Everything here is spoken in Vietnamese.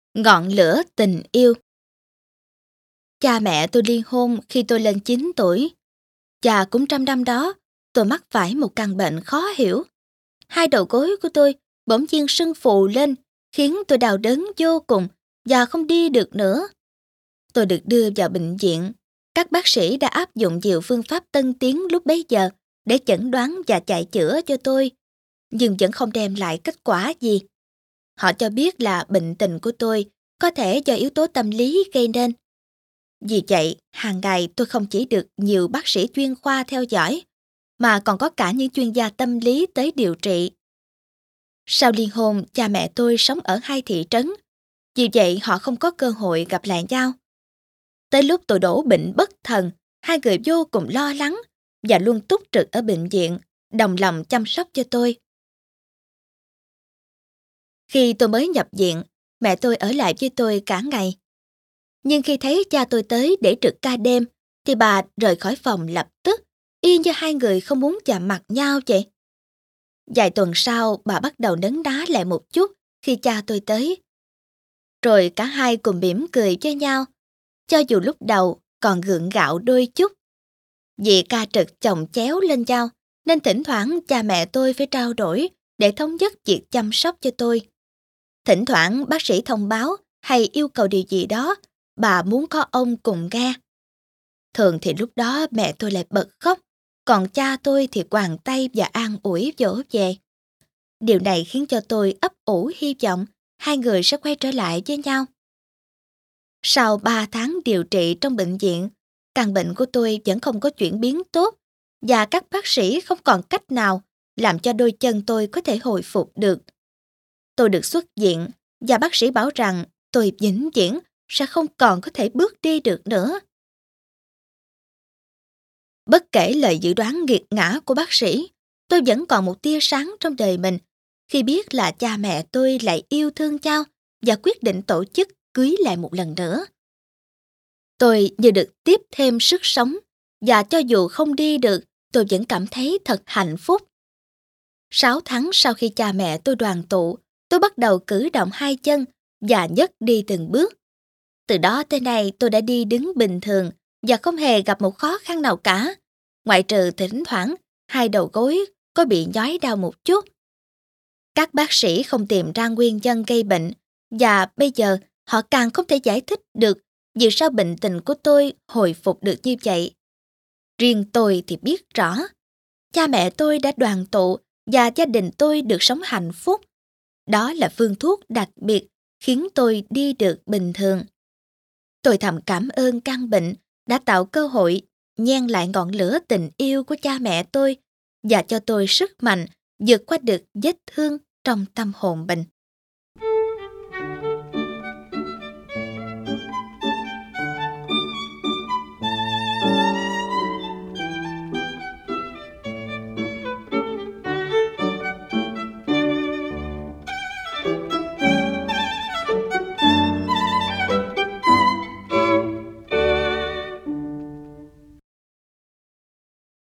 Ngọn lửa tình yêu. Cha mẹ tôi ly hôn khi tôi lên 9 tuổi. Và cũng trong năm đó, tôi mắc phải một căn bệnh khó hiểu. Hai đầu gối của tôi bỗng nhiên sưng phù lên, khiến tôi đau đớn vô cùng và không đi được nữa. Tôi được đưa vào bệnh viện. Các bác sĩ đã áp dụng nhiều phương pháp tân tiến lúc bấy giờ để chẩn đoán và chạy chữa cho tôi, nhưng vẫn không đem lại kết quả gì. Họ cho biết là bệnh tình của tôi có thể do yếu tố tâm lý gây nên. Vì vậy, hàng ngày tôi không chỉ được nhiều bác sĩ chuyên khoa theo dõi, mà còn có cả những chuyên gia tâm lý tới điều trị. Sau ly hôn, cha mẹ tôi sống ở hai thị trấn, vì vậy họ không có cơ hội gặp lại nhau. Tới lúc tôi đổ bệnh bất thần, hai người vô cùng lo lắng và luôn túc trực ở bệnh viện, đồng lòng chăm sóc cho tôi. Khi tôi mới nhập viện, mẹ tôi ở lại với tôi cả ngày. Nhưng khi thấy cha tôi tới để trực ca đêm, thì bà rời khỏi phòng lập tức, y như hai người không muốn chạm mặt nhau vậy. Vài tuần sau, bà bắt đầu nấn ná lại một chút khi cha tôi tới. Rồi cả hai cùng mỉm cười với nhau, cho dù lúc đầu còn gượng gạo đôi chút. Vì ca trực chồng chéo lên nhau, nên thỉnh thoảng cha mẹ tôi phải trao đổi để thống nhất việc chăm sóc cho tôi. Thỉnh thoảng bác sĩ thông báo hay yêu cầu điều gì đó, bà muốn có ông cùng nghe. Thường thì lúc đó mẹ tôi lại bật khóc, còn cha tôi thì quàng tay và an ủi dỗ về. Điều này khiến cho tôi ấp ủ hy vọng hai người sẽ quay trở lại với nhau. Sau 3 tháng điều trị trong bệnh viện, căn bệnh của tôi vẫn không có chuyển biến tốt và các bác sĩ không còn cách nào làm cho đôi chân tôi có thể hồi phục được. Tôi được xuất viện và bác sĩ bảo rằng tôi vĩnh viễn sẽ không còn có thể bước đi được nữa. Bất kể lời dự đoán nghiệt ngã của bác sĩ, tôi vẫn còn một tia sáng trong đời mình khi biết là cha mẹ tôi lại yêu thương nhau và quyết định tổ chức cưới lại một lần nữa. Tôi như được tiếp thêm sức sống và cho dù không đi được, tôi vẫn cảm thấy thật hạnh phúc. 6 tháng sau khi cha mẹ tôi đoàn tụ, tôi bắt đầu cử động hai chân và nhấc đi từng bước. Từ đó tới nay tôi đã đi đứng bình thường và không hề gặp một khó khăn nào cả, ngoại trừ thỉnh thoảng hai đầu gối có bị nhói đau một chút. Các bác sĩ không tìm ra nguyên nhân gây bệnh và bây giờ họ càng không thể giải thích được vì sao bệnh tình của tôi hồi phục được như vậy. Riêng tôi thì biết rõ, cha mẹ tôi đã đoàn tụ và gia đình tôi được sống hạnh phúc. Đó là phương thuốc đặc biệt khiến tôi đi được bình thường. Tôi thầm cảm ơn căn bệnh đã tạo cơ hội nhen lại ngọn lửa tình yêu của cha mẹ tôi và cho tôi sức mạnh vượt qua được vết thương trong tâm hồn mình.